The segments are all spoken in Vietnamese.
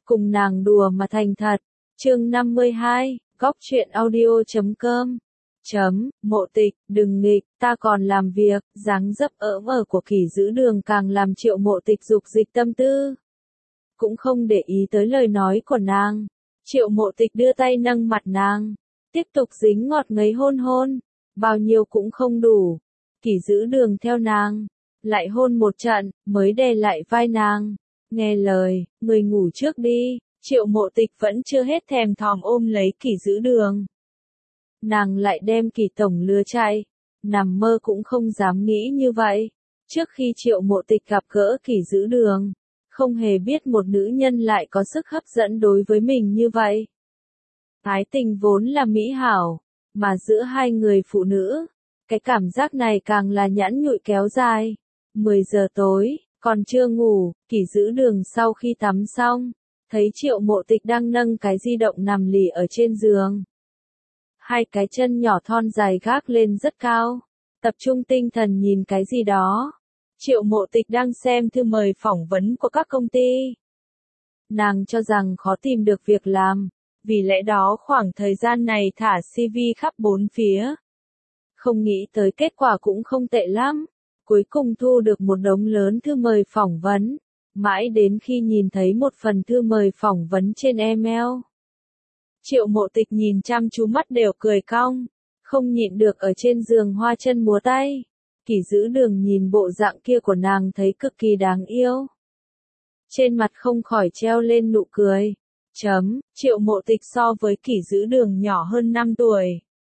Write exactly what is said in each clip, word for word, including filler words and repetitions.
cùng nàng đùa mà thành thật. Chương năm mươi hai, góc truyện audio chấm com. Chấm, Mộ Tịch, đừng nghịch, ta còn làm việc, dáng dấp ỡm ở của Kỷ Dữ Đường càng làm Triệu Mộ Tịch dục dịch tâm tư. Cũng không để ý tới lời nói của nàng. Triệu Mộ Tịch đưa tay nâng mặt nàng, tiếp tục dính ngọt ngấy hôn hôn, bao nhiêu cũng không đủ. Kỷ Dữ Đường theo nàng, lại hôn một trận, mới đè lại vai nàng. Nghe lời, người ngủ trước đi. Triệu Mộ Tịch vẫn chưa hết thèm thòm ôm lấy Kỷ Dữ Đường. Nàng lại đem Kỷ tổng lừa chạy, nằm mơ cũng không dám nghĩ như vậy. Trước khi Triệu Mộ Tịch gặp gỡ Kỷ Dữ Đường, không hề biết một nữ nhân lại có sức hấp dẫn đối với mình như vậy. Ái tình vốn là mỹ hảo, mà giữa hai người phụ nữ, cái cảm giác này càng là nhãn nhụi kéo dài. mười giờ tối, còn chưa ngủ, Kỷ Dữ Đường sau khi tắm xong, thấy Triệu Mộ Tịch đang nâng cái di động nằm lì ở trên giường. Hai cái chân nhỏ thon dài gác lên rất cao, tập trung tinh thần nhìn cái gì đó. Triệu Mộ Tịch đang xem thư mời phỏng vấn của các công ty. Nàng cho rằng khó tìm được việc làm, vì lẽ đó khoảng thời gian này thả xê vê khắp bốn phía. Không nghĩ tới kết quả cũng không tệ lắm, cuối cùng thu được một đống lớn thư mời phỏng vấn. Mãi đến khi nhìn thấy một phần thư mời phỏng vấn trên email. Triệu Mộ Tịch nhìn chăm chú mắt đều cười cong, không nhịn được ở trên giường hoa chân múa tay. Kỷ Dữ Đường nhìn bộ dạng kia của nàng thấy cực kỳ đáng yêu. Trên mặt không khỏi treo lên nụ cười. Chấm, Triệu Mộ Tịch so với Kỷ Dữ Đường nhỏ hơn năm tuổi.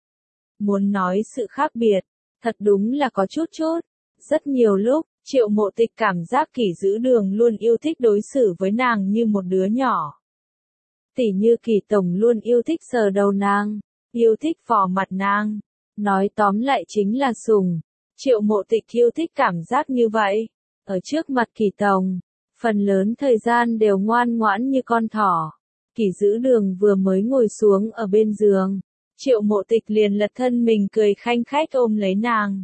Muốn nói sự khác biệt, thật đúng là có chút chút. Rất nhiều lúc, Triệu Mộ Tịch cảm giác Kỷ Dữ Đường luôn yêu thích đối xử với nàng như một đứa nhỏ. Tỉ như Kỷ tổng luôn yêu thích sờ đầu nàng, yêu thích vò mặt nàng. Nói tóm lại chính là sủng. Triệu Mộ Tịch yêu thích cảm giác như vậy. Ở trước mặt Kỷ tổng, phần lớn thời gian đều ngoan ngoãn như con thỏ. Kỷ Dữ Đường vừa mới ngồi xuống ở bên giường, Triệu Mộ Tịch liền lật thân mình cười khanh khách ôm lấy nàng.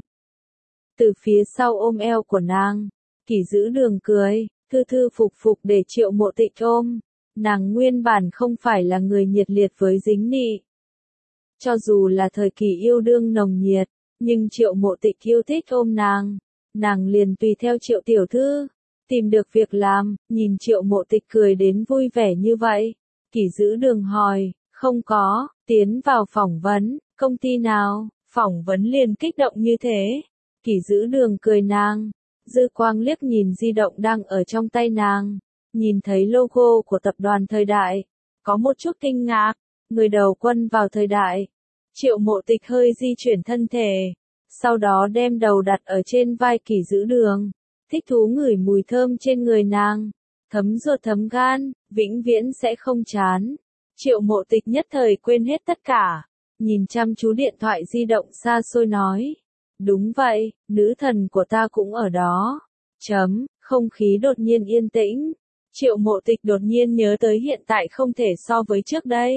Từ phía sau ôm eo của nàng, Kỷ Dữ Đường cười, thư thư phục phục để Triệu Mộ Tịch ôm. Nàng nguyên bản không phải là người nhiệt liệt với dính nị. Cho dù là thời kỳ yêu đương nồng nhiệt, nhưng Triệu Mộ Tịch yêu thích ôm nàng. Nàng liền tùy theo Triệu tiểu thư, tìm được việc làm, nhìn Triệu Mộ Tịch cười đến vui vẻ như vậy. Kỷ Dữ Đường hỏi, không có, tiến vào phỏng vấn, công ty nào, phỏng vấn liền kích động như thế. Kỷ Dữ Đường cười nàng, dư quang liếc nhìn di động đang ở trong tay nàng, nhìn thấy logo của tập đoàn Thời Đại, có một chút kinh ngạc, người đầu quân vào Thời Đại. Triệu Mộ Tịch hơi di chuyển thân thể, sau đó đem đầu đặt ở trên vai Kỷ Dữ Đường, thích thú ngửi mùi thơm trên người nàng, thấm ruột thấm gan, vĩnh viễn sẽ không chán. Triệu Mộ Tịch nhất thời quên hết tất cả, nhìn chăm chú điện thoại di động xa xôi nói. Đúng vậy, nữ thần của ta cũng ở đó. Chấm, không khí đột nhiên yên tĩnh. Triệu Mộ Tịch đột nhiên nhớ tới hiện tại không thể so với trước đây.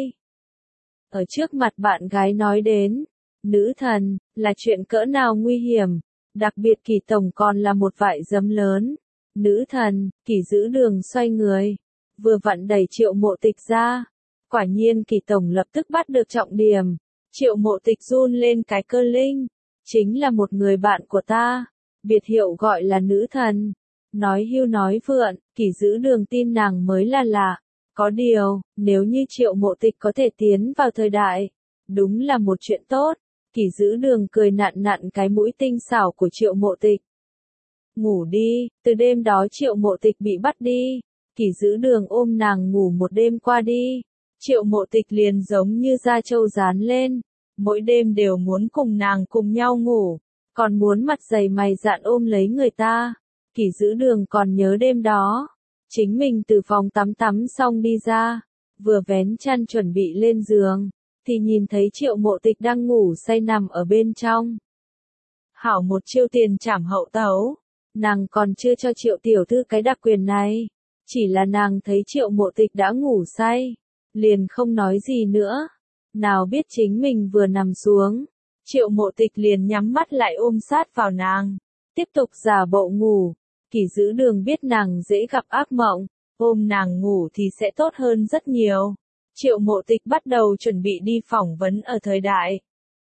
Ở trước mặt bạn gái nói đến, nữ thần, là chuyện cỡ nào nguy hiểm, đặc biệt Kỷ tổng còn là một vại giấm lớn. Nữ thần, Kỷ Dữ Đường xoay người, vừa vặn đẩy Triệu Mộ Tịch ra. Quả nhiên Kỷ tổng lập tức bắt được trọng điểm. Triệu Mộ Tịch run lên cái cơ linh. Chính là một người bạn của ta, biệt hiệu gọi là nữ thần. Nói hưu nói vượn, Kỷ Dữ Đường tin nàng mới là lạ. Có điều, nếu như Triệu Mộ Tịch có thể tiến vào Thời Đại, đúng là một chuyện tốt. Kỷ Dữ Đường cười nặn nặn cái mũi tinh xảo của Triệu Mộ Tịch. Ngủ đi, từ đêm đó Triệu Mộ Tịch bị bắt đi. Kỷ Dữ Đường ôm nàng ngủ một đêm qua đi. Triệu Mộ Tịch liền giống như da trâu dán lên. Mỗi đêm đều muốn cùng nàng cùng nhau ngủ, còn muốn mặt dày mày dạn ôm lấy người ta. Kỷ Dữ Đường còn nhớ đêm đó, chính mình từ phòng tắm tắm xong đi ra, vừa vén chăn chuẩn bị lên giường, thì nhìn thấy Triệu Mộ Tịch đang ngủ say nằm ở bên trong. Hảo một chiêu tiền trảm hậu tấu, nàng còn chưa cho Triệu tiểu thư cái đặc quyền này, chỉ là nàng thấy Triệu Mộ Tịch đã ngủ say, liền không nói gì nữa. Nào biết chính mình vừa nằm xuống, Triệu Mộ Tịch liền nhắm mắt lại ôm sát vào nàng, tiếp tục giả bộ ngủ. Kỷ Dữ Đường biết nàng dễ gặp ác mộng, ôm nàng ngủ thì sẽ tốt hơn rất nhiều. Triệu Mộ Tịch bắt đầu chuẩn bị đi phỏng vấn ở Thời Đại.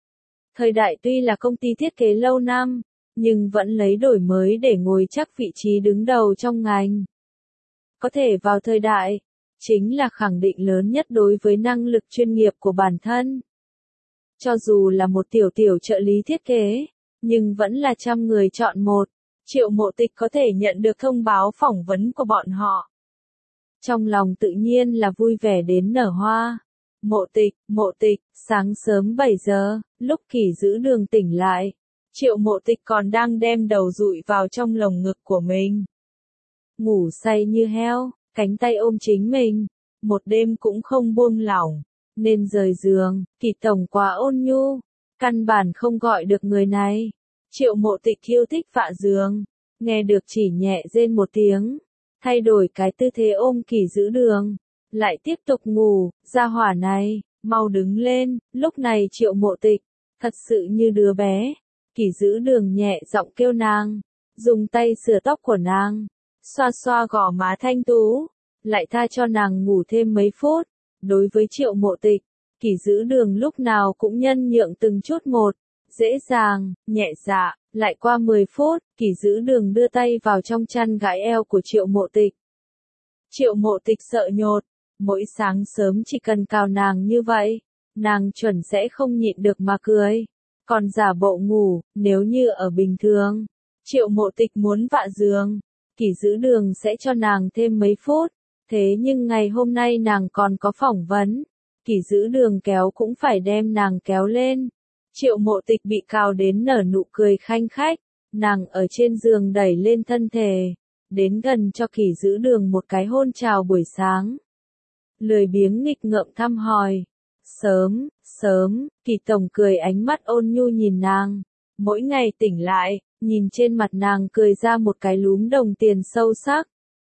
Thời Đại tuy là công ty thiết kế lâu năm, nhưng vẫn lấy đổi mới để ngồi chắc vị trí đứng đầu trong ngành. Có thể vào Thời Đại, chính là khẳng định lớn nhất đối với năng lực chuyên nghiệp của bản thân. Cho dù là một tiểu tiểu trợ lý thiết kế, nhưng vẫn là trăm người chọn một, Triệu Mộ Tịch có thể nhận được thông báo phỏng vấn của bọn họ. Trong lòng tự nhiên là vui vẻ đến nở hoa. Mộ Tịch, Mộ Tịch, sáng sớm bảy giờ, lúc Kỷ Dữ Đường tỉnh lại, Triệu Mộ Tịch còn đang đem đầu dụi vào trong lồng ngực của mình. Ngủ say như heo, cánh tay ôm chính mình, một đêm cũng không buông lỏng, nên rời giường, Kỷ tổng quá ôn nhu, căn bản không gọi được người này. Triệu Mộ Tịch yêu thích vạ giường, nghe được chỉ nhẹ rên một tiếng, thay đổi cái tư thế ôm Kỷ Dữ Đường, lại tiếp tục ngủ. Gia hỏa này, mau đứng lên. Lúc này Triệu Mộ Tịch, thật sự như đứa bé. Kỷ Dữ Đường nhẹ giọng kêu nàng, dùng tay sửa tóc của nàng, xoa xoa gò má thanh tú, lại tha cho nàng ngủ thêm mấy phút. Đối với Triệu Mộ Tịch, Kỷ Dữ Đường lúc nào cũng nhân nhượng từng chút một, dễ dàng, nhẹ dạ. Lại qua mười phút, Kỷ Dữ Đường đưa tay vào trong chăn gãi eo của Triệu Mộ Tịch. Triệu Mộ Tịch sợ nhột, mỗi sáng sớm chỉ cần cào nàng như vậy, nàng chuẩn sẽ không nhịn được mà cười, còn giả bộ ngủ. Nếu như ở bình thường, Triệu Mộ Tịch muốn vạ giường, Kỷ Dữ Đường sẽ cho nàng thêm mấy phút, thế nhưng ngày hôm nay nàng còn có phỏng vấn, Kỷ Dữ Đường kéo cũng phải đem nàng kéo lên. Triệu Mộ Tịch bị cào đến nở nụ cười khanh khách, nàng ở trên giường đẩy lên thân thể, đến gần cho Kỷ Dữ Đường một cái hôn chào buổi sáng. Lười biếng nghịch ngợm thăm hỏi. Sớm, sớm, Kỷ tổng cười ánh mắt ôn nhu nhìn nàng. Mỗi ngày tỉnh lại, nhìn trên mặt nàng cười ra một cái lúm đồng tiền sâu sắc.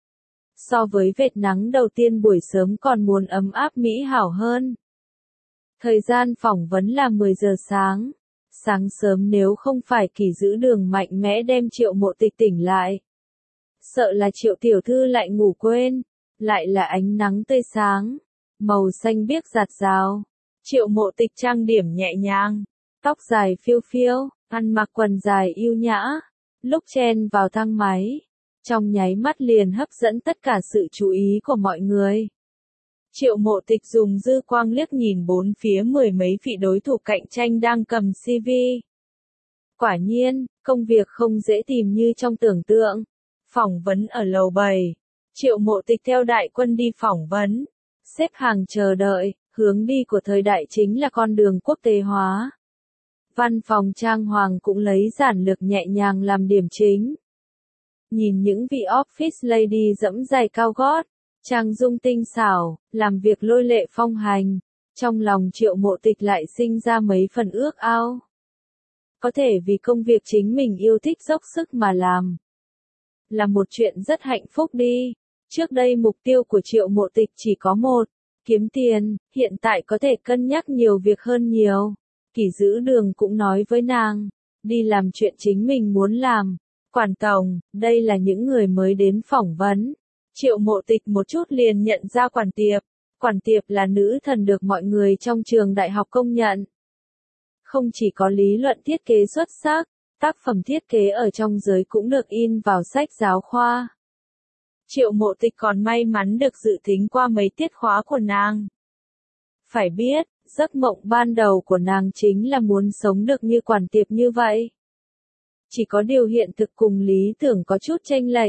So với vệt nắng đầu tiên buổi sớm còn muốn ấm áp mỹ hảo hơn. Thời gian phỏng vấn là mười giờ sáng. Sáng sớm nếu không phải Kỷ Dữ Đường mạnh mẽ đem Triệu Mộ Tịch tỉnh lại, sợ là Triệu tiểu thư lại ngủ quên. Lại là ánh nắng tươi sáng, màu xanh biếc rạt rào. Triệu Mộ Tịch trang điểm nhẹ nhàng, tóc dài phiêu phiêu, ăn mặc quần dài yêu nhã, lúc chen vào thang máy, trong nháy mắt liền hấp dẫn tất cả sự chú ý của mọi người. Triệu Mộ Tịch dùng dư quang liếc nhìn bốn phía mười mấy vị đối thủ cạnh tranh đang cầm xê vê. Quả nhiên, công việc không dễ tìm như trong tưởng tượng. Phỏng vấn ở lầu bảy. Triệu Mộ Tịch theo đại quân đi phỏng vấn, xếp hàng chờ đợi. Hướng đi của Thời Đại chính là con đường quốc tế hóa. Văn phòng trang hoàng cũng lấy giản lược nhẹ nhàng làm điểm chính. Nhìn những vị office lady dẫm giày cao gót, trang dung tinh xảo, làm việc lôi lệ phong hành, trong lòng Triệu Mộ Tịch lại sinh ra mấy phần ước ao. Có thể vì công việc chính mình yêu thích dốc sức mà làm, là một chuyện rất hạnh phúc đi. Trước đây mục tiêu của Triệu Mộ Tịch chỉ có một, kiếm tiền, hiện tại có thể cân nhắc nhiều việc hơn nhiều. Kỷ Dữ Đường cũng nói với nàng, đi làm chuyện chính mình muốn làm. Quản tổng, đây là những người mới đến phỏng vấn. Triệu Mộ Tịch một chút liền nhận ra Quản Tiệp. Quản Tiệp là nữ thần được mọi người trong trường đại học công nhận. Không chỉ có lý luận thiết kế xuất sắc, tác phẩm thiết kế ở trong giới cũng được in vào sách giáo khoa. Triệu Mộ Tịch còn may mắn được dự thính qua mấy tiết khóa của nàng. Phải biết, giấc mộng ban đầu của nàng chính là muốn sống được như Quản Tiệp như vậy. Chỉ có điều hiện thực cùng lý tưởng có chút chênh lệch.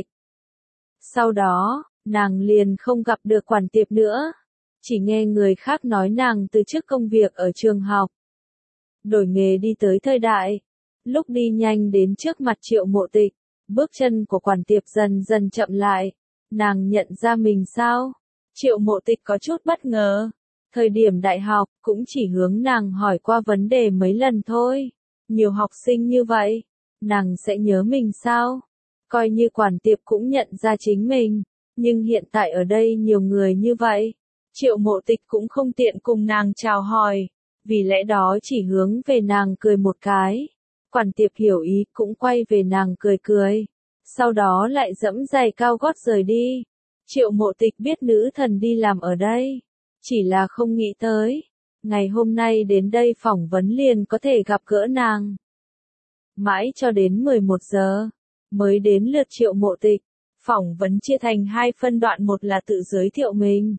Sau đó, nàng liền không gặp được Quản Tiệp nữa. Chỉ nghe người khác nói nàng từ chức công việc ở trường học, đổi nghề đi tới Thời Đại. Lúc đi nhanh đến trước mặt Triệu Mộ Tịch, bước chân của Quản Tiệp dần dần chậm lại. Nàng nhận ra mình sao? Triệu Mộ Tịch có chút bất ngờ. Thời điểm đại học, cũng chỉ hướng nàng hỏi qua vấn đề mấy lần thôi. Nhiều học sinh như vậy, nàng sẽ nhớ mình sao? Coi như Quản Tiệp cũng nhận ra chính mình, nhưng hiện tại ở đây nhiều người như vậy, Triệu Mộ Tịch cũng không tiện cùng nàng chào hỏi, vì lẽ đó chỉ hướng về nàng cười một cái. Quản Tiệp hiểu ý cũng quay về nàng cười cười, sau đó lại dẫm giày cao gót rời đi. Triệu Mộ Tịch biết nữ thần đi làm ở đây, chỉ là không nghĩ tới, ngày hôm nay đến đây phỏng vấn liền có thể gặp gỡ nàng. Mãi cho đến mười một giờ, mới đến lượt Triệu Mộ Tịch, phỏng vấn chia thành hai phân đoạn, một là tự giới thiệu mình,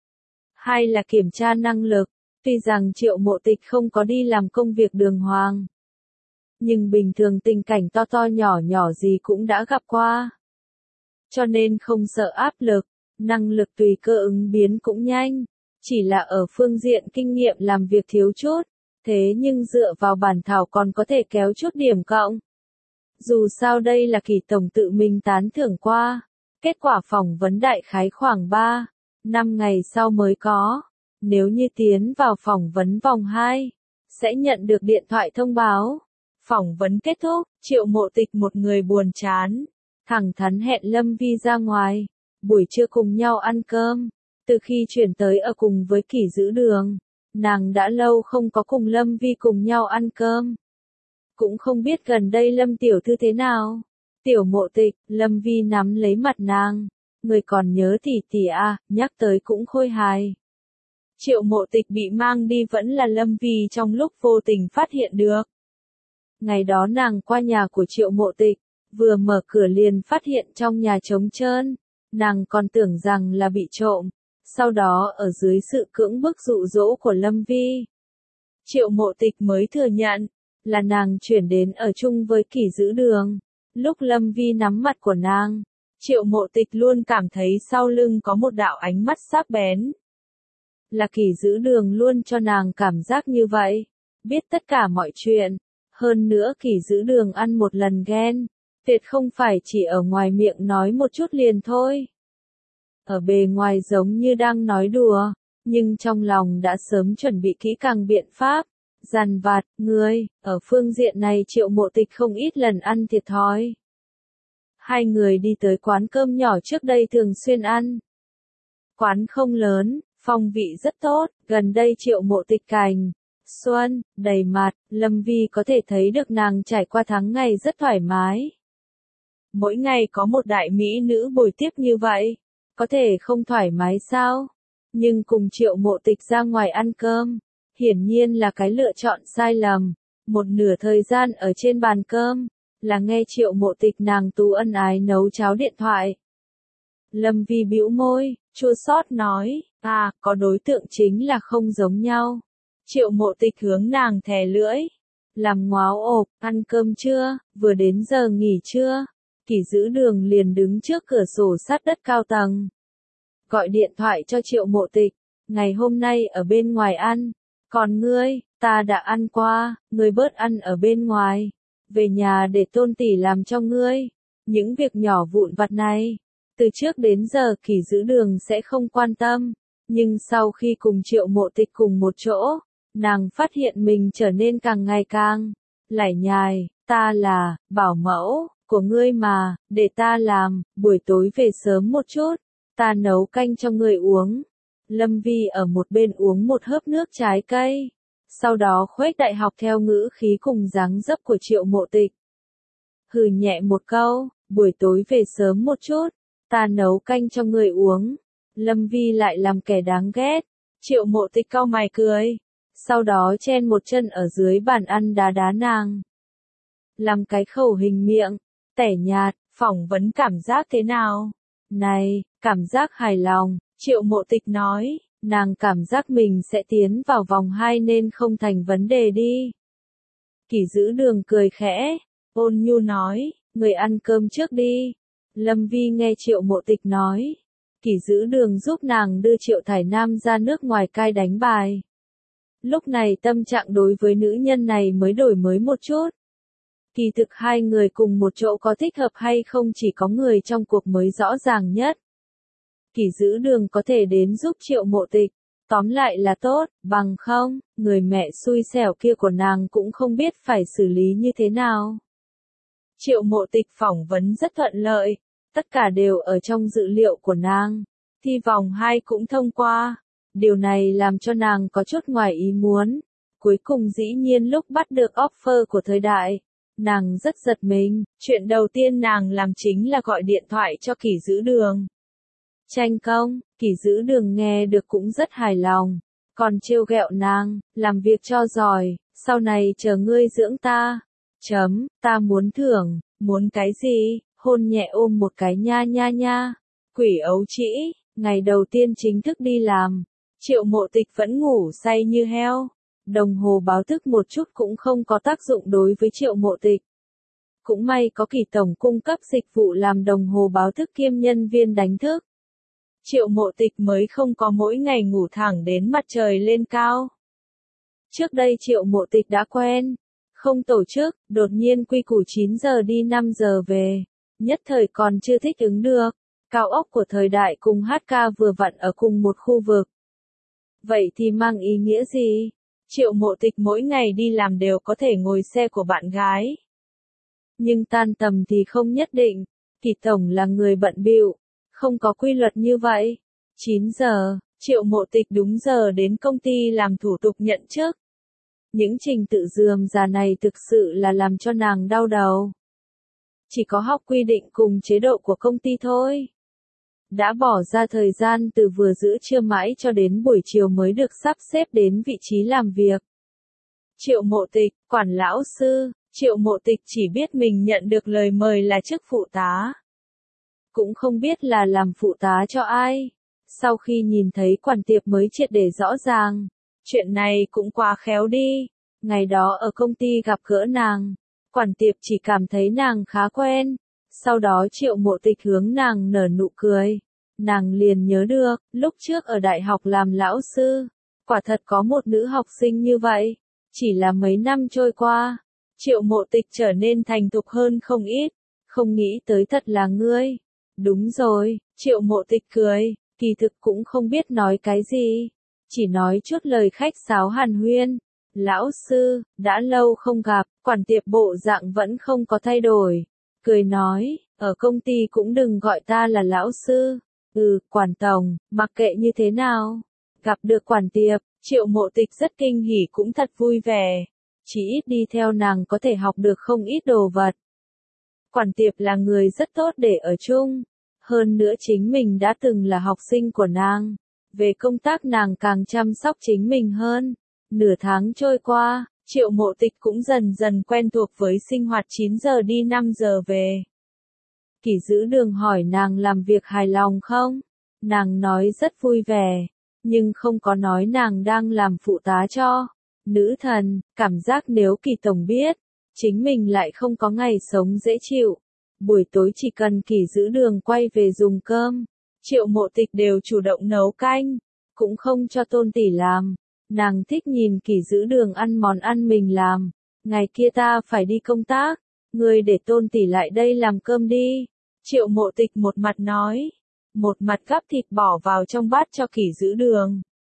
hai là kiểm tra năng lực. Tuy rằng Triệu Mộ Tịch không có đi làm công việc đường hoàng, nhưng bình thường tình cảnh to to nhỏ nhỏ gì cũng đã gặp qua. Cho nên không sợ áp lực, năng lực tùy cơ ứng biến cũng nhanh, chỉ là ở phương diện kinh nghiệm làm việc thiếu chút, thế nhưng dựa vào bản thảo còn có thể kéo chút điểm cộng. Dù sao đây là Kỳ tổng tự mình tán thưởng qua, kết quả phỏng vấn đại khái khoảng ba, năm ngày sau mới có. Nếu như tiến vào phỏng vấn vòng hai, sẽ nhận được điện thoại thông báo. Phỏng vấn kết thúc, Triệu Mộ Tịch một người buồn chán, thẳng thắn hẹn Lâm Vi ra ngoài, buổi trưa cùng nhau ăn cơm. Từ khi chuyển tới ở cùng với Kỳ giữ đường, nàng đã lâu không có cùng Lâm Vi cùng nhau ăn cơm. Cũng không biết gần đây Lâm tiểu thư thế nào. Tiểu Mộ Tịch, Lâm Vi nắm lấy mặt nàng, người còn nhớ tỷ tỷ à, nhắc tới cũng khôi hài. Triệu Mộ Tịch bị mang đi vẫn là Lâm Vi trong lúc vô tình phát hiện được. Ngày đó nàng qua nhà của Triệu Mộ Tịch, vừa mở cửa liền phát hiện trong nhà trống trơn, nàng còn tưởng rằng là bị trộm, sau đó ở dưới sự cưỡng bức dụ dỗ của Lâm Vi, Triệu Mộ Tịch mới thừa nhận, là nàng chuyển đến ở chung với Kỳ giữ đường. Lúc Lâm Vi nắm mặt của nàng, Triệu Mộ Tịch luôn cảm thấy sau lưng có một đạo ánh mắt sắc bén. Là Kỳ giữ đường luôn cho nàng cảm giác như vậy, biết tất cả mọi chuyện, hơn nữa Kỳ giữ đường ăn một lần ghen, tuyệt không phải chỉ ở ngoài miệng nói một chút liền thôi. Ở bề ngoài giống như đang nói đùa, nhưng trong lòng đã sớm chuẩn bị kỹ càng biện pháp, dằn vặt, người, ở phương diện này Triệu Mộ Tịch không ít lần ăn thiệt thòi. Hai người đi tới quán cơm nhỏ trước đây thường xuyên ăn. Quán không lớn, phong vị rất tốt, gần đây Triệu Mộ Tịch cành xuân, đầy mặt, Lâm Vi có thể thấy được nàng trải qua tháng ngày rất thoải mái. Mỗi ngày có một đại mỹ nữ bồi tiếp như vậy, có thể không thoải mái sao? Nhưng cùng Triệu Mộ Tịch ra ngoài ăn cơm, hiển nhiên là cái lựa chọn sai lầm. Một nửa thời gian ở trên bàn cơm, là nghe Triệu Mộ Tịch nàng tú ân ái nấu cháo điện thoại. Lâm Vi bĩu môi, chua xót nói, à, có đối tượng chính là không giống nhau. Triệu Mộ Tịch hướng nàng thè lưỡi, làm ngoáo ộp, ăn cơm chưa, vừa đến giờ nghỉ trưa. Kỳ giữ đường liền đứng trước cửa sổ sát đất cao tầng, gọi điện thoại cho Triệu Mộ Tịch, ngày hôm nay ở bên ngoài ăn, còn ngươi, ta đã ăn qua, ngươi bớt ăn ở bên ngoài, về nhà để Tôn tỷ làm cho ngươi. Những việc nhỏ vụn vặt này, từ trước đến giờ Kỳ giữ đường sẽ không quan tâm, nhưng sau khi cùng Triệu Mộ Tịch cùng một chỗ, nàng phát hiện mình trở nên càng ngày càng lải nhải, ta là bảo mẫu của ngươi mà, để ta làm, buổi tối về sớm một chút, ta nấu canh cho ngươi uống. Lâm Vi ở một bên uống một hớp nước trái cây, sau đó khuếch đại học theo ngữ khí cùng dáng dấp của Triệu Mộ Tịch. Hừ nhẹ một câu, buổi tối về sớm một chút, ta nấu canh cho ngươi uống. Lâm Vi lại làm kẻ đáng ghét. Triệu Mộ Tịch cau mày cười, sau đó chen một chân ở dưới bàn ăn đá đá nàng. Làm cái khẩu hình miệng, tẻ nhạt, phỏng vấn cảm giác thế nào? Này, cảm giác hài lòng, Triệu Mộ Tịch nói, nàng cảm giác mình sẽ tiến vào vòng hai nên không thành vấn đề đi. Kỳ giữ đường cười khẽ, ôn nhu nói, người ăn cơm trước đi. Lâm Vi nghe Triệu Mộ Tịch nói, Kỳ giữ đường giúp nàng đưa Triệu Thải Nam ra nước ngoài cai đánh bài. Lúc này tâm trạng đối với nữ nhân này mới đổi mới một chút. Kỳ thực hai người cùng một chỗ có thích hợp hay không chỉ có người trong cuộc mới rõ ràng nhất. Kỳ giữ đường có thể đến giúp Triệu Mộ Tịch, tóm lại là tốt, bằng không, người mẹ xui xẻo kia của nàng cũng không biết phải xử lý như thế nào. Triệu Mộ Tịch phỏng vấn rất thuận lợi, tất cả đều ở trong dự liệu của nàng, thi vòng hai cũng thông qua. Điều này làm cho nàng có chút ngoài ý muốn. Cuối cùng dĩ nhiên lúc bắt được offer của thời đại, nàng rất giật mình, chuyện đầu tiên nàng làm chính là gọi điện thoại cho Kỳ giữ đường. tranh công, Kỷ Dữ Đường nghe được cũng rất hài lòng, còn trêu ghẹo nàng, làm việc cho giỏi, sau này chờ ngươi dưỡng ta. Chấm, ta muốn thưởng, muốn cái gì, hôn nhẹ ôm một cái nha nha nha. Quỷ ấu trĩ, ngày đầu tiên chính thức đi làm, Triệu Mộ Tịch vẫn ngủ say như heo. Đồng hồ báo thức một chút cũng không có tác dụng đối với Triệu Mộ Tịch. Cũng may có Kỷ tổng cung cấp dịch vụ làm đồng hồ báo thức kiêm nhân viên đánh thức. Triệu Mộ Tịch mới không có mỗi ngày ngủ thẳng đến mặt trời lên cao. Trước đây Triệu Mộ Tịch đã quen, không tổ chức, đột nhiên quy củ chín giờ đi năm giờ về, nhất thời còn chưa thích ứng được. Cao ốc của thời đại cùng hát ca vừa vặn ở cùng một khu vực. Vậy thì mang ý nghĩa gì? Triệu Mộ Tịch mỗi ngày đi làm đều có thể ngồi xe của bạn gái. Nhưng tan tầm thì không nhất định, Kỷ tổng là người bận bịu, không có quy luật như vậy. chín giờ, Triệu Mộ Tịch đúng giờ đến công ty làm thủ tục nhận chức. Những trình tự rườm rà này thực sự là làm cho nàng đau đầu. Chỉ có học quy định cùng chế độ của công ty thôi. Đã bỏ ra thời gian từ vừa giữa trưa mãi cho đến buổi chiều mới được sắp xếp đến vị trí làm việc. Triệu Mộ Tịch, quản lão sư, Triệu Mộ Tịch chỉ biết mình nhận được lời mời là chức phụ tá. Cũng không biết là làm phụ tá cho ai. Sau khi nhìn thấy quản tiệp mới triệt để rõ ràng. Chuyện này cũng quá khéo đi. Ngày đó ở công ty gặp gỡ nàng, quản tiệp chỉ cảm thấy nàng khá quen. Sau đó Triệu Mộ Tịch hướng nàng nở nụ cười. Nàng liền nhớ được, lúc trước ở đại học làm lão sư, quả thật có một nữ học sinh như vậy. Chỉ là mấy năm trôi qua, Triệu Mộ Tịch trở nên thành thục hơn không ít. Không nghĩ tới thật là ngươi. Đúng rồi, Triệu Mộ Tịch cười, kỳ thực cũng không biết nói cái gì. Chỉ nói chút lời khách sáo hàn huyên. Lão sư, đã lâu không gặp, quản tiệp bộ dạng vẫn không có thay đổi. Cười nói, ở công ty cũng đừng gọi ta là lão sư. Ừ, quản tổng, mặc kệ như thế nào. Gặp được quản tiệp, Triệu Mộ Tịch rất kinh hỉ cũng thật vui vẻ. Chỉ ít đi theo nàng có thể học được không ít đồ vật. Quản tiệp là người rất tốt để ở chung. Hơn nữa chính mình đã từng là học sinh của nàng. Về công tác nàng càng chăm sóc chính mình hơn. Nửa tháng trôi qua, Triệu Mộ Tịch cũng dần dần quen thuộc với sinh hoạt chín giờ đi năm giờ về. Kỷ Dữ Đường hỏi nàng làm việc hài lòng không? Nàng nói rất vui vẻ, nhưng không có nói nàng đang làm phụ tá cho nữ thần. Cảm giác nếu Kỷ tổng biết, chính mình lại không có ngày sống dễ chịu. Buổi tối chỉ cần Kỷ Dữ Đường quay về dùng cơm, Triệu Mộ Tịch đều chủ động nấu canh, cũng không cho Tôn tỷ làm. Nàng thích nhìn Kỷ Dữ Đường ăn món ăn mình làm. Ngày kia ta phải đi công tác, ngươi để Tôn tỷ lại đây làm cơm đi. Triệu Mộ Tịch một mặt nói, một mặt gắp thịt bỏ vào trong bát cho Kỷ Dữ Đường.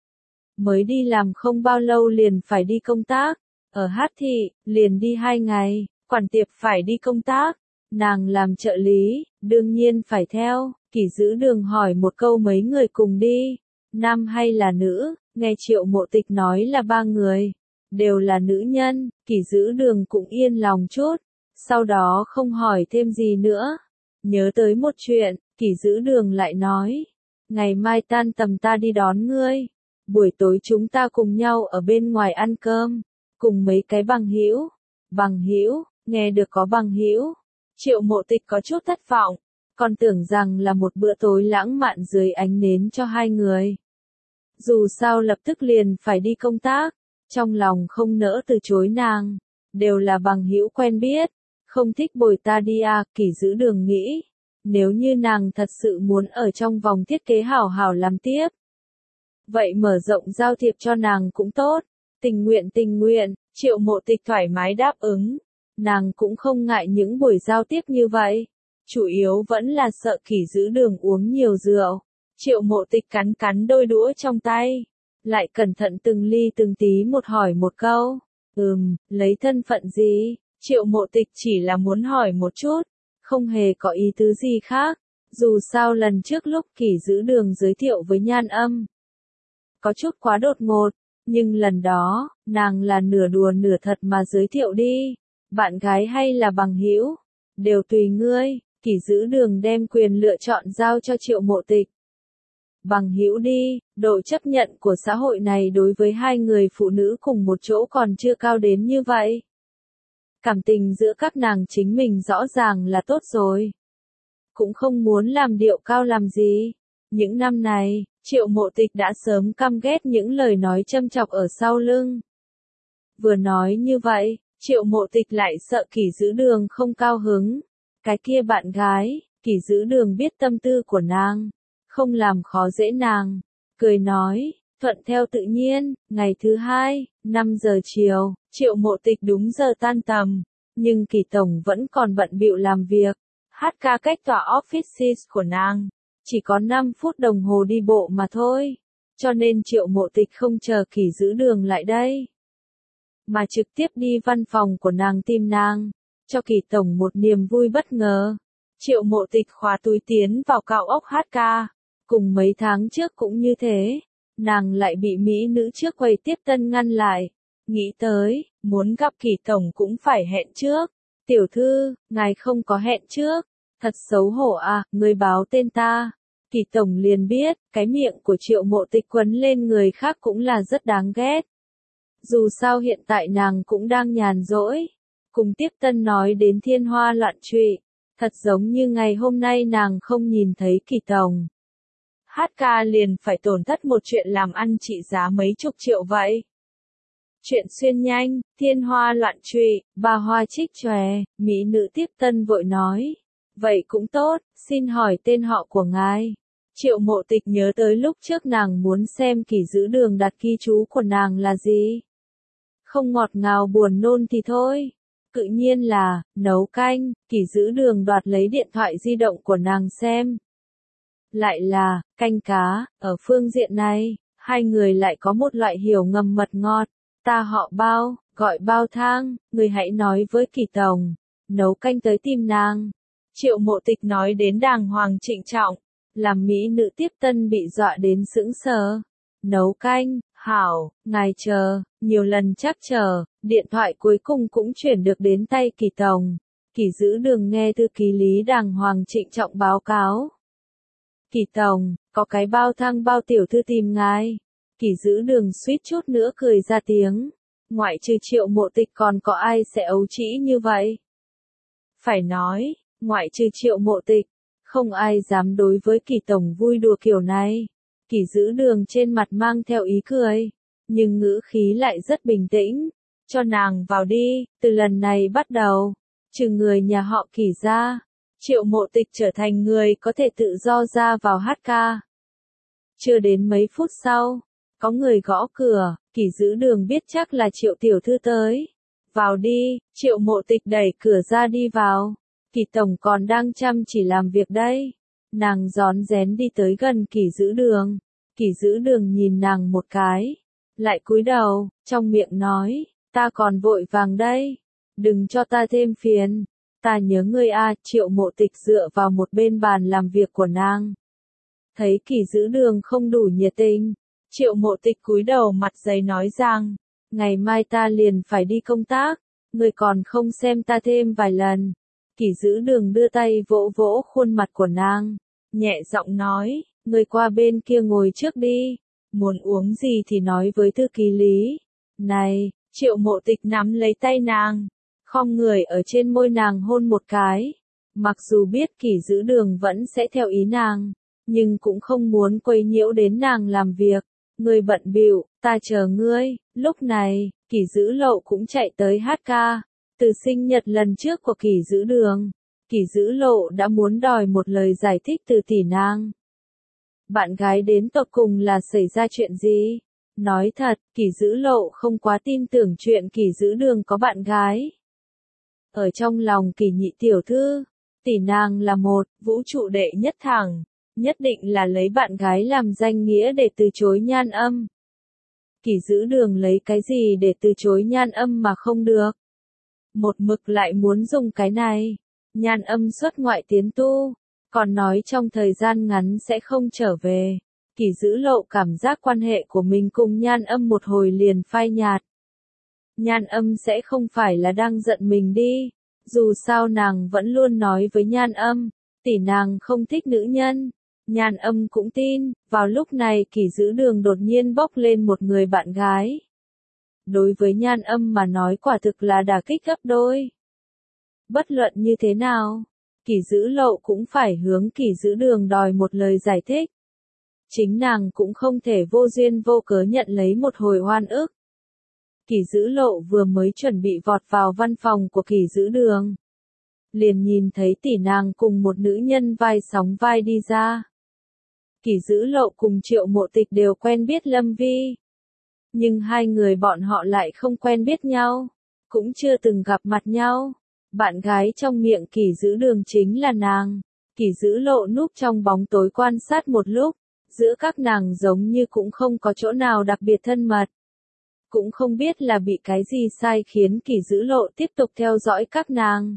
Mới đi làm không bao lâu liền phải đi công tác, ở Hát Thị, liền đi hai ngày, quản tiệp phải đi công tác, nàng làm trợ lý, đương nhiên phải theo. Kỷ Dữ Đường hỏi một câu mấy người cùng đi, nam hay là nữ, nghe Triệu Mộ Tịch nói là ba người, đều là nữ nhân, Kỷ Dữ Đường cũng yên lòng chút, sau đó không hỏi thêm gì nữa. Nhớ tới một chuyện, Kỷ Dữ Đường lại nói, ngày mai tan tầm ta đi đón ngươi, buổi tối chúng ta cùng nhau ở bên ngoài ăn cơm, cùng mấy cái bằng hữu. Bằng hữu, nghe được có bằng hữu, Triệu Mộ Tịch có chút thất vọng, còn tưởng rằng là một bữa tối lãng mạn dưới ánh nến cho hai người. Dù sao lập tức liền phải đi công tác, trong lòng không nỡ từ chối nàng, đều là bằng hữu quen biết, không thích bồi ta đi à. Kỷ Dữ Đường nghĩ, nếu như nàng thật sự muốn ở trong vòng thiết kế hảo hảo làm tiếp, vậy mở rộng giao thiệp cho nàng cũng tốt. Tình nguyện tình nguyện, Triệu Mộ Tịch thoải mái đáp ứng. Nàng cũng không ngại những buổi giao tiếp như vậy, chủ yếu vẫn là sợ Kỷ Dữ Đường uống nhiều rượu. Triệu Mộ Tịch cắn cắn đôi đũa trong tay, lại cẩn thận từng ly từng tí một hỏi một câu. Ừm, lấy thân phận gì? Triệu Mộ Tịch chỉ là muốn hỏi một chút, không hề có ý tứ gì khác. Dù sao lần trước lúc Kỷ Dữ Đường giới thiệu với Nhan Âm, có chút quá đột ngột, nhưng lần đó, nàng là nửa đùa nửa thật mà giới thiệu đi. Bạn gái hay là bằng hữu, đều tùy ngươi. Kỷ Dữ Đường đem quyền lựa chọn giao cho Triệu Mộ Tịch. bằng hữu đi, độ chấp nhận của xã hội này đối với hai người phụ nữ cùng một chỗ còn chưa cao đến như vậy. Cảm tình giữa các nàng chính mình rõ ràng là tốt rồi. Cũng không muốn làm điệu cao làm gì. Những năm này, Triệu Mộ Tịch đã sớm căm ghét những lời nói châm chọc ở sau lưng. Vừa nói như vậy, Triệu Mộ Tịch lại sợ Kỷ Dữ Đường không cao hứng. Cái kia bạn gái, Kỷ Dữ Đường biết tâm tư của nàng, không làm khó dễ nàng, cười nói, thuận theo tự nhiên. Ngày thứ hai, năm giờ chiều, Triệu Mộ Tịch đúng giờ tan tầm, nhưng Kỷ tổng vẫn còn bận bịu làm việc. Hát ca cách tòa office của nàng chỉ có năm phút đồng hồ đi bộ mà thôi, cho nên Triệu Mộ Tịch không chờ Kỷ Dữ Đường lại đây, mà trực tiếp đi văn phòng của nàng tìm nàng, cho Kỷ tổng một niềm vui bất ngờ. Triệu Mộ Tịch khóa túi tiến vào cao ốc hát ca, cùng mấy tháng trước cũng như thế, nàng lại bị mỹ nữ trước quầy tiếp tân ngăn lại, nghĩ tới, muốn gặp Kỷ tổng cũng phải hẹn trước. Tiểu thư, ngài không có hẹn trước, thật xấu hổ à, người báo tên ta. Kỷ tổng liền biết, cái miệng của Triệu Mộ Tịch quấn lên người khác cũng là rất đáng ghét. Dù sao hiện tại nàng cũng đang nhàn rỗi, cùng tiếp tân nói đến thiên hoa loạn trụy, thật giống như ngày hôm nay nàng không nhìn thấy Kỷ tổng. Hát ca liền phải tổn thất một chuyện làm ăn trị giá mấy chục triệu vậy. Chuyện xuyên nhanh, thiên hoa loạn trụy, bà hoa trích chòe, mỹ nữ tiếp tân vội nói. Vậy cũng tốt, xin hỏi tên họ của ngài. Triệu Mộ Tịch nhớ tới lúc trước nàng muốn xem Kỷ Dữ Đường đặt ghi chú của nàng là gì. Không ngọt ngào buồn nôn thì thôi. Tự nhiên là, nấu canh. Kỷ Dữ Đường đoạt lấy điện thoại di động của nàng xem. Lại là, canh cá. Ở phương diện này, hai người lại có một loại hiểu ngầm mật ngọt. Ta họ Bao, gọi Bao Thang, người hãy nói với Kỷ tổng, nấu canh tới tìm nàng. Triệu Mộ Tịch nói đến đàng hoàng trịnh trọng, làm mỹ nữ tiếp tân bị dọa đến sững sờ. Nấu canh, hảo, ngài chờ, nhiều lần chắc chờ, điện thoại cuối cùng cũng chuyển được đến tay Kỷ tổng. Kỷ Dữ Đường nghe thư ký lý đàng hoàng trịnh trọng báo cáo. Kỷ tổng, có cái Bao Thang Bao tiểu thư tìm ngài. Kỷ Dữ Đường suýt chút nữa cười ra tiếng. Ngoại trừ Triệu Mộ Tịch còn có ai sẽ ấu trĩ như vậy? Phải nói, ngoại trừ Triệu Mộ Tịch, không ai dám đối với Kỷ tổng vui đùa kiểu này. Kỷ Dữ Đường trên mặt mang theo ý cười, nhưng ngữ khí lại rất bình tĩnh. Cho nàng vào đi, từ lần này bắt đầu, trừ người nhà họ Kỷ ra, Triệu Mộ Tịch trở thành người có thể tự do ra vào hát ca. Chưa đến mấy phút sau, có người gõ cửa, Kỷ Dữ Đường biết chắc là Triệu tiểu thư tới. Vào đi, Triệu Mộ Tịch đẩy cửa ra đi vào. Kỷ tổng còn đang chăm chỉ làm việc đây. Nàng rón rén đi tới gần Kỷ Dữ Đường. Kỷ Dữ Đường nhìn nàng một cái, lại cúi đầu, trong miệng nói, ta còn vội vàng đây, đừng cho ta thêm phiền. Ta nhớ ngươi a. Triệu Mộ Tịch dựa vào một bên bàn làm việc của nàng. Thấy Kỷ Dữ Đường không đủ nhiệt tình, Triệu Mộ Tịch cúi đầu mặt dày nói rằng, ngày mai ta liền phải đi công tác, ngươi còn không xem ta thêm vài lần. Kỷ Dữ Đường đưa tay vỗ vỗ khuôn mặt của nàng, nhẹ giọng nói, ngươi qua bên kia ngồi trước đi, muốn uống gì thì nói với thư ký lý. Này, Triệu Mộ Tịch nắm lấy tay nàng, khom người ở trên môi nàng hôn một cái. Mặc dù biết Kỷ Dữ Đường vẫn sẽ theo ý nàng, nhưng cũng không muốn quấy nhiễu đến nàng làm việc. Ngươi bận bịu, ta chờ ngươi. Lúc này, Kỷ Dữ Lậu cũng chạy tới hát ca. Từ sinh nhật lần trước của Kỷ Dữ Đường, Kỷ Dữ Lộ đã muốn đòi một lời giải thích từ tỷ nàng. Bạn gái đến tột cùng là xảy ra chuyện gì? Nói thật, Kỷ Dữ Lộ không quá tin tưởng chuyện Kỷ Dữ Đường có bạn gái. Ở trong lòng Kỷ nhị tiểu thư, tỷ nàng là một vũ trụ đệ nhất thẳng, nhất định là lấy bạn gái làm danh nghĩa để từ chối Nhan Âm. Kỷ Dữ Đường lấy cái gì để từ chối Nhan Âm mà không được? Một mực lại muốn dùng cái này. Nhan Âm xuất ngoại tiến tu, còn nói trong thời gian ngắn sẽ không trở về. Kỷ Dữ Lộ cảm giác quan hệ của mình cùng Nhan Âm một hồi liền phai nhạt. Nhan Âm sẽ không phải là đang giận mình đi. Dù sao nàng vẫn luôn nói với Nhan Âm, tỷ nàng không thích nữ nhân. Nhan Âm cũng tin, vào lúc này Kỷ Giữ Đường đột nhiên bốc lên một người bạn gái. Đối với Nhan Âm mà nói quả thực là đả kích gấp đôi. Bất luận như thế nào, Kỷ Giữ Lộ cũng phải hướng Kỷ Giữ Đường đòi một lời giải thích. Chính nàng cũng không thể vô duyên vô cớ nhận lấy một hồi oan ức. Kỷ Giữ Lộ vừa mới chuẩn bị vọt vào văn phòng của Kỷ Giữ Đường. Liền nhìn thấy tỷ nàng cùng một nữ nhân vai sóng vai đi ra. Kỷ Giữ Lộ cùng Triệu Mộ Tịch đều quen biết Lâm Vi. Nhưng hai người bọn họ lại không quen biết nhau, cũng chưa từng gặp mặt nhau. Bạn gái trong miệng Kỷ Giữ Đường chính là nàng. Kỷ Giữ Lộ núp trong bóng tối quan sát một lúc, giữa các nàng giống như cũng không có chỗ nào đặc biệt thân mật. Cũng không biết là bị cái gì sai khiến Kỷ Giữ Lộ tiếp tục theo dõi các nàng.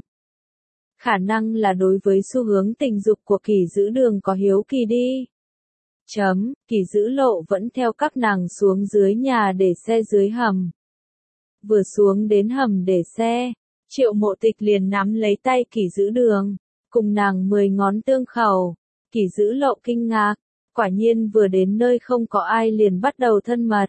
Khả năng là đối với xu hướng tình dục của Kỷ Giữ Đường có hiếu kỳ đi. Chấm, Kỷ Giữ Lộ vẫn theo các nàng xuống dưới nhà để xe dưới hầm. Vừa xuống đến hầm để xe, Triệu Mộ Tịch liền nắm lấy tay Kỷ Giữ Đường, cùng nàng mười ngón tương khẩu. Kỷ Giữ Lộ kinh ngạc, quả nhiên vừa đến nơi không có ai liền bắt đầu thân mật.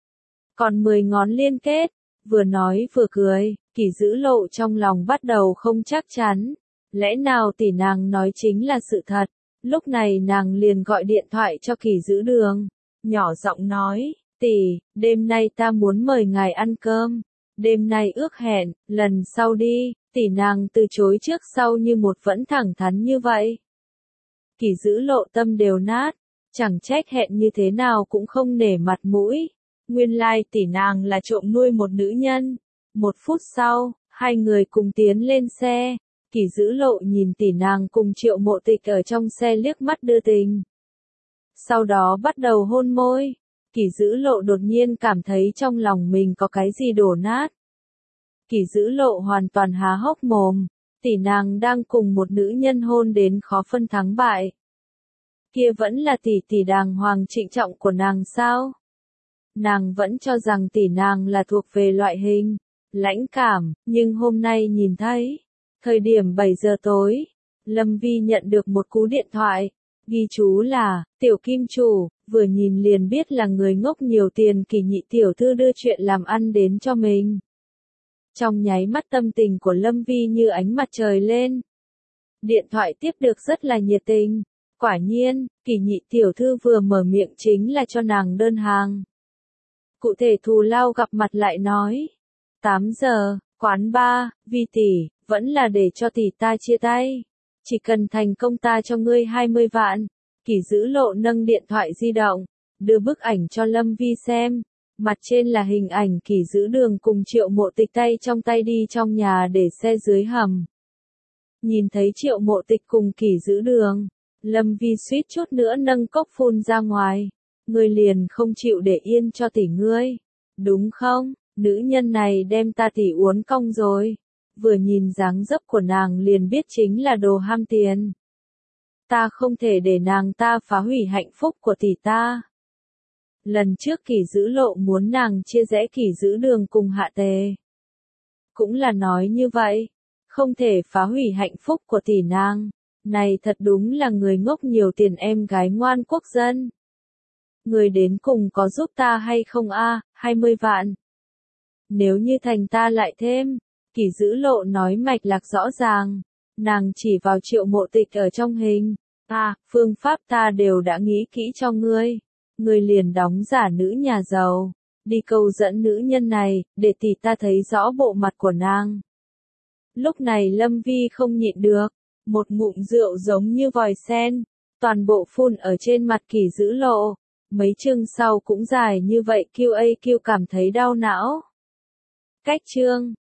Còn mười ngón liên kết, vừa nói vừa cười, Kỷ Giữ Lộ trong lòng bắt đầu không chắc chắn. Lẽ nào tỷ nàng nói chính là sự thật? Lúc này nàng liền gọi điện thoại cho Kỷ Giữ Đường, nhỏ giọng nói, tỷ, đêm nay ta muốn mời ngài ăn cơm. Đêm nay ước hẹn, lần sau đi, tỷ nàng từ chối trước sau như một vẫn thẳng thắn như vậy. Kỷ Giữ Lộ tâm đều nát, chẳng trách hẹn như thế nào cũng không nể mặt mũi. Nguyên lai tỷ nàng là trộm nuôi một nữ nhân. Một phút sau, hai người cùng tiến lên xe. Kỷ Giữ Lộ nhìn tỷ nàng cùng Triệu Mộ Tịch ở trong xe liếc mắt đưa tình. Sau đó bắt đầu hôn môi. Kỷ Giữ Lộ đột nhiên cảm thấy trong lòng mình có cái gì đổ nát. Kỷ Giữ Lộ hoàn toàn há hốc mồm. Tỷ nàng đang cùng một nữ nhân hôn đến khó phân thắng bại. Kia vẫn là tỷ tỷ đàng hoàng trịnh trọng của nàng sao? Nàng vẫn cho rằng tỷ nàng là thuộc về loại hình lãnh cảm, nhưng hôm nay nhìn thấy, thời điểm bảy giờ tối, Lâm Vi nhận được một cú điện thoại, ghi chú là, tiểu kim chủ, vừa nhìn liền biết là người ngốc nhiều tiền Kỷ nhị tiểu thư đưa chuyện làm ăn đến cho mình. Trong nháy mắt tâm tình của Lâm Vi như ánh mặt trời lên. Điện thoại tiếp được rất là nhiệt tình. Quả nhiên, Kỷ nhị tiểu thư vừa mở miệng chính là cho nàng đơn hàng. Cụ thể thù lao gặp mặt lại nói. tám giờ, quán bar, Vi tỷ, vẫn là để cho tỷ ta chia tay. Chỉ cần thành công ta cho ngươi hai mươi vạn. Kỷ Giữ Lộ nâng điện thoại di động, đưa bức ảnh cho Lâm Vi xem. Mặt trên là hình ảnh Kỷ Giữ Đường cùng Triệu Mộ Tịch tay trong tay đi trong nhà để xe dưới hầm. Nhìn thấy Triệu Mộ Tịch cùng Kỷ Giữ Đường, Lâm Vi suýt chút nữa nâng cốc phun ra ngoài. Ngươi liền không chịu để yên cho tỷ ngươi, đúng không? Nữ nhân này đem ta tỷ uốn cong rồi. Vừa nhìn dáng dấp của nàng liền biết chính là đồ ham tiền. Ta không thể để nàng ta phá hủy hạnh phúc của tỷ ta. Lần trước Kỷ Giữ Lộ muốn nàng chia rẽ Kỷ Giữ Đường cùng Hạ Tề. Cũng là nói như vậy, không thể phá hủy hạnh phúc của tỷ nàng. Này thật đúng là người ngốc nhiều tiền em gái ngoan quốc dân. Người đến cùng có giúp ta hay không a? hai mươi vạn. Nếu như thành ta lại thêm. Kỷ Giữ Lộ nói mạch lạc rõ ràng. Nàng chỉ vào Triệu Mộ Tịch ở trong hình. À, phương pháp ta đều đã nghĩ kỹ cho ngươi. Ngươi liền đóng giả nữ nhà giàu. Đi câu dẫn nữ nhân này, để tỷ ta thấy rõ bộ mặt của nàng. Lúc này Lâm Vi không nhịn được. Một ngụm rượu giống như vòi sen. Toàn bộ phun ở trên mặt Kỷ Giữ Lộ. Mấy chương sau cũng dài như vậy Q A Q cảm thấy đau não. Cách chương